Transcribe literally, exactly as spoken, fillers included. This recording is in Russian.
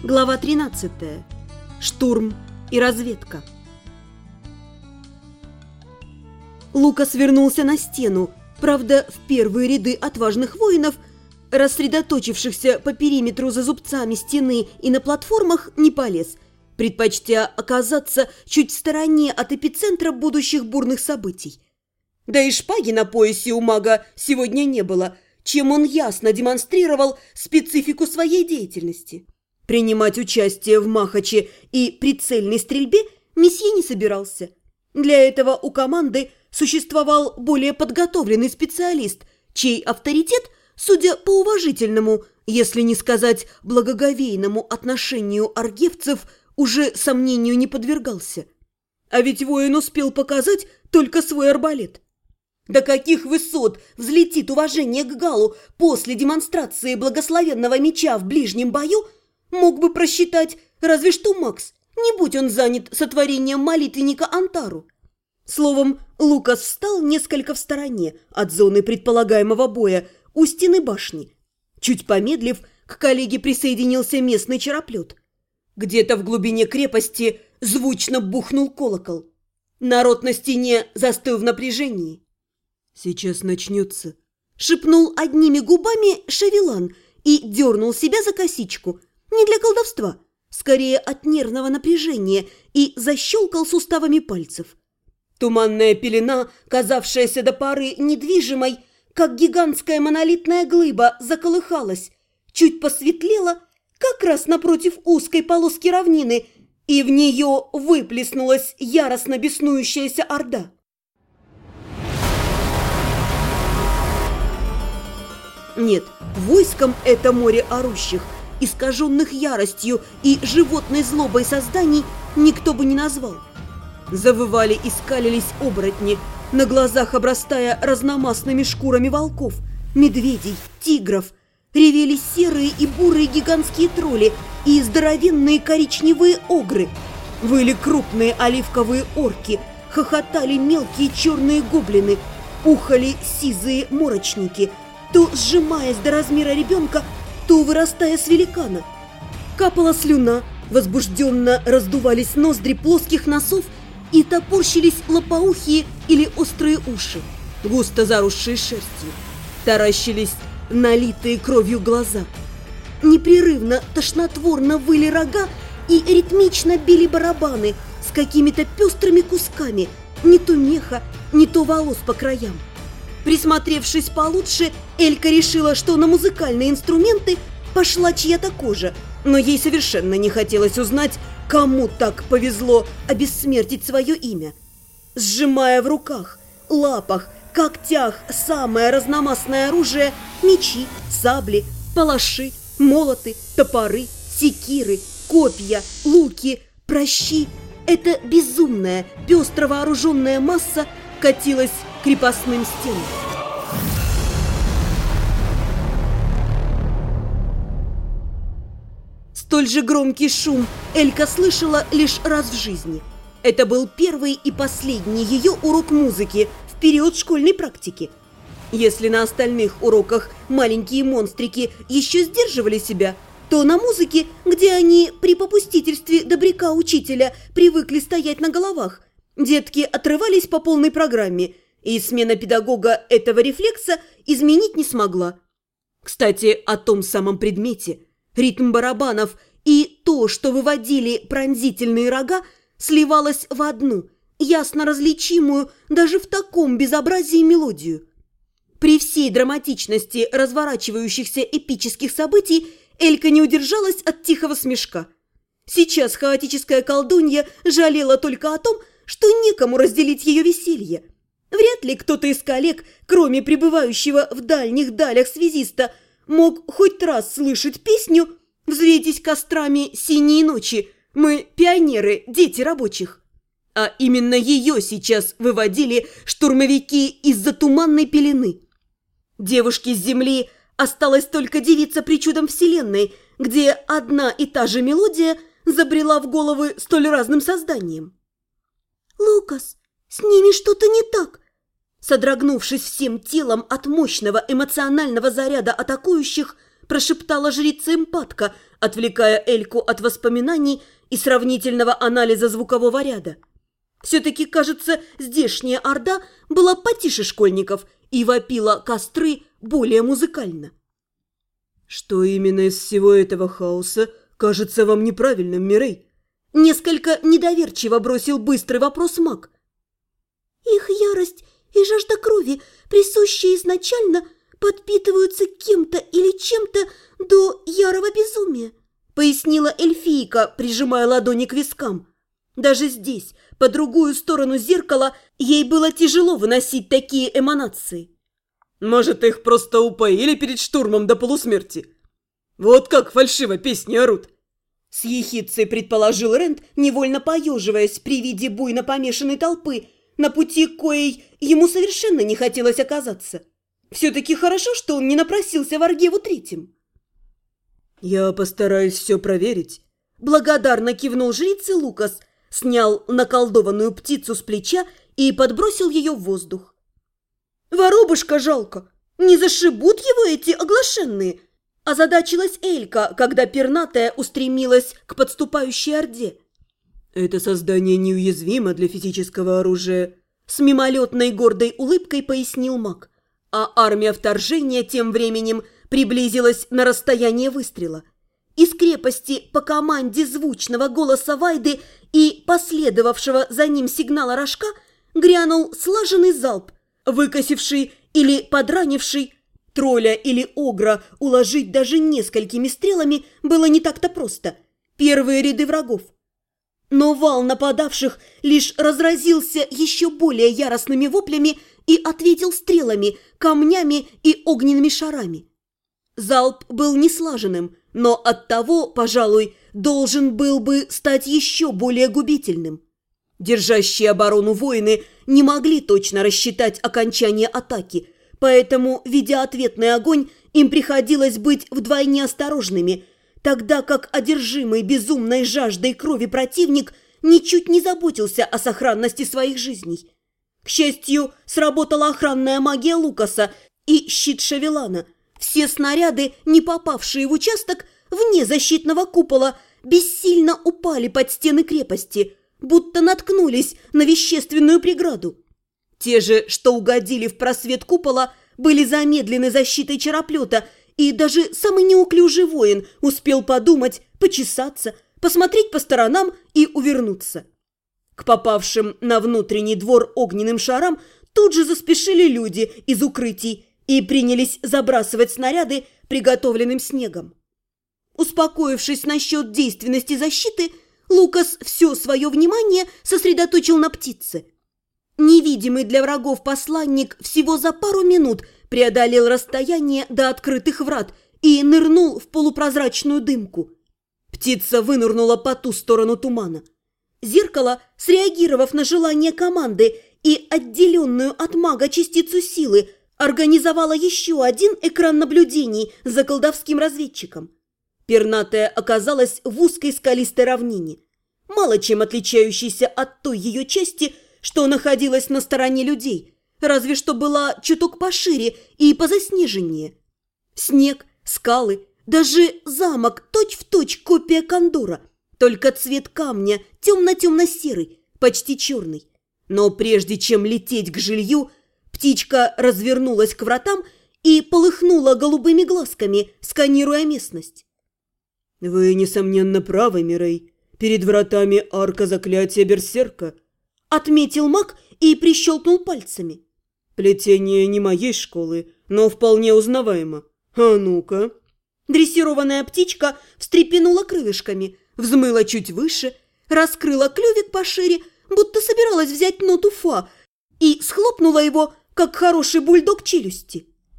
Глава тринадцатая. Штурм и разведка. Лукас вернулся на стену, правда, в первые ряды отважных воинов, рассредоточившихся по периметру за зубцами стены и на платформах, не полез, предпочтя оказаться чуть в стороне от эпицентра будущих бурных событий. Да и шпаги на поясе у мага сегодня не было, чем он ясно демонстрировал специфику своей деятельности. Принимать участие в махаче и прицельной стрельбе месье не собирался. Для этого у команды существовал более подготовленный специалист, чей авторитет, судя по уважительному, если не сказать благоговейному отношению аргевцев, уже сомнению не подвергался. А ведь воин успел показать только свой арбалет. До каких высот взлетит уважение к Галу после демонстрации благословенного меча в ближнем бою, мог бы просчитать разве что Макс, не будь он занят сотворением молитвенника Антару. Словом, Лукас встал несколько в стороне от зоны предполагаемого боя у стены башни. Чуть помедлив, к коллеге присоединился местный чероплет. Где-то в глубине крепости звучно бухнул колокол. Народ на стене застыл в напряжении. «Сейчас начнется», — шепнул одними губами Шавелан и дернул себя за косичку. Не для колдовства, скорее от нервного напряжения, и защелкал суставами пальцев. Туманная пелена, казавшаяся до поры недвижимой, как гигантская монолитная глыба, заколыхалась, чуть посветлела, как раз напротив узкой полоски равнины, и в нее выплеснулась яростно беснующаяся орда. Нет, войском это море орущих, искаженных яростью и животной злобой созданий, никто бы не назвал. Завывали и скалились оборотни, на глазах обрастая разномастными шкурами волков, медведей, тигров. Ревели серые и бурые гигантские тролли и здоровенные коричневые огры. Выли крупные оливковые орки, хохотали мелкие черные гоблины, ухали сизые морочники, то сжимаясь до размера ребенка, то вырастая с великана. Капала слюна, возбужденно раздувались ноздри плоских носов и топорщились лопоухие или острые уши, густо заросшие шерстью. Таращились налитые кровью глаза. Непрерывно, тошнотворно выли рога и ритмично били барабаны с какими-то пестрыми кусками, не то меха, не то волос по краям. Присмотревшись получше, Элька решила, что на музыкальные инструменты пошла чья-то кожа, но ей совершенно не хотелось узнать, кому так повезло обессмертить свое имя. Сжимая в руках, лапах, когтях самое разномастное оружие – мечи, сабли, палаши, молоты, топоры, секиры, копья, луки, пращи – эта безумная, пестро вооруженная масса катилась к крепостным стенам. Столь же громкий шум Элька слышала лишь раз в жизни. Это был первый и последний ее урок музыки в период школьной практики. Если на остальных уроках маленькие монстрики еще сдерживали себя, то на музыке, где они при попустительстве добряка учителя привыкли стоять на головах, детки отрывались по полной программе, и смена педагога этого рефлекса изменить не смогла. Кстати, о том самом предмете. Ритм барабанов и то, что выводили пронзительные рога, сливалось в одну, ясно различимую даже в таком безобразии мелодию. При всей драматичности разворачивающихся эпических событий Элька не удержалась от тихого смешка. Сейчас хаотическая колдунья жалела только о том, что некому разделить ее веселье. Вряд ли кто-то из коллег, кроме пребывающего в дальних далях связиста, мог хоть раз слышать песню «Взвейтесь кострами синие ночи, мы пионеры, дети рабочих». А именно ее сейчас выводили штурмовики из-за туманной пелены. Девушке с земли осталась только дивиться причудам вселенной, где одна и та же мелодия забрела в головы столь разным созданиям. «Лукас, с ними что-то не так!» Содрогнувшись всем телом от мощного эмоционального заряда атакующих, прошептала жрица-эмпатка, отвлекая Эльку от воспоминаний и сравнительного анализа звукового ряда. Все-таки, кажется, здешняя орда была потише школьников и вопила костры более музыкально. Что именно из всего этого хаоса кажется вам неправильным, Мирей? Несколько недоверчиво бросил быстрый вопрос маг. Их ярость и жажда крови, присущие изначально, подпитываются кем-то или чем-то до ярого безумия, пояснила эльфийка, прижимая ладони к вискам. Даже здесь, по другую сторону зеркала, ей было тяжело выносить такие эманации. Может, их просто упоили перед штурмом до полусмерти? Вот как фальшиво песни орут. С ехидцей предположил Рент, невольно поеживаясь при виде буйно помешанной толпы, на пути коей ему совершенно не хотелось оказаться. Все-таки хорошо, что он не напросился в Аргеву Третьем. «Я постараюсь все проверить», – благодарно кивнул жрице Лукас, снял наколдованную птицу с плеча и подбросил ее в воздух. «Воробушка жалко, не зашибут его эти оглашенные!» – озадачилась Элька, когда пернатая устремилась к подступающей орде. «Это создание неуязвимо для физического оружия», – с мимолетной гордой улыбкой пояснил маг. А армия вторжения тем временем приблизилась на расстояние выстрела. Из крепости по команде звучного голоса Вайды и последовавшего за ним сигнала рожка грянул слаженный залп, выкосивший или подранивший. Тролля или огра уложить даже несколькими стрелами было не так-то просто. Первые ряды врагов. Но вал нападавших лишь разразился еще более яростными воплями и ответил стрелами, камнями и огненными шарами. Залп был неслаженным, но оттого, пожалуй, должен был бы стать еще более губительным. Держащие оборону воины не могли точно рассчитать окончание атаки, поэтому, ведя ответный огонь, им приходилось быть вдвойне осторожными, тогда как одержимый безумной жаждой крови противник ничуть не заботился о сохранности своих жизней. К счастью, сработала охранная магия Лукаса и щит Шавелана. Все снаряды, не попавшие в участок, вне защитного купола, бессильно упали под стены крепости, будто наткнулись на вещественную преграду. Те же, что угодили в просвет купола, были замедлены защитой чероплета, и даже самый неуклюжий воин успел подумать, почесаться, посмотреть по сторонам и увернуться. К попавшим на внутренний двор огненным шарам тут же заспешили люди из укрытий и принялись забрасывать снаряды приготовленным снегом. Успокоившись насчет действенности защиты, Лукас все свое внимание сосредоточил на птице. Невидимый для врагов посланник всего за пару минут преодолел расстояние до открытых врат и нырнул в полупрозрачную дымку. Птица вынырнула по ту сторону тумана. Зеркало, среагировав на желание команды и отделенную от мага частицу силы, организовало еще один экран наблюдений за колдовским разведчиком. Пернатая оказалась в узкой скалистой равнине, мало чем отличающейся от той ее части, что находилась на стороне людей, разве что была чуток пошире и позаснеженнее. Снег, скалы, даже замок точь-в-точь копия Кондора, только цвет камня темно-темно-серый, почти черный. Но прежде чем лететь к жилью, птичка развернулась к вратам и полыхнула голубыми глазками, сканируя местность. «Вы, несомненно, правы, Мирей. Перед вратами арка заклятия берсерка», — отметил маг и прищелкнул пальцами. «Плетение не моей школы, но вполне узнаваемо. А ну-ка». Дрессированная птичка встрепенула крылышками, взмыла чуть выше, раскрыла клювик пошире, будто собиралась взять ноту фа, и схлопнула его, как хороший бульдог, челюсти.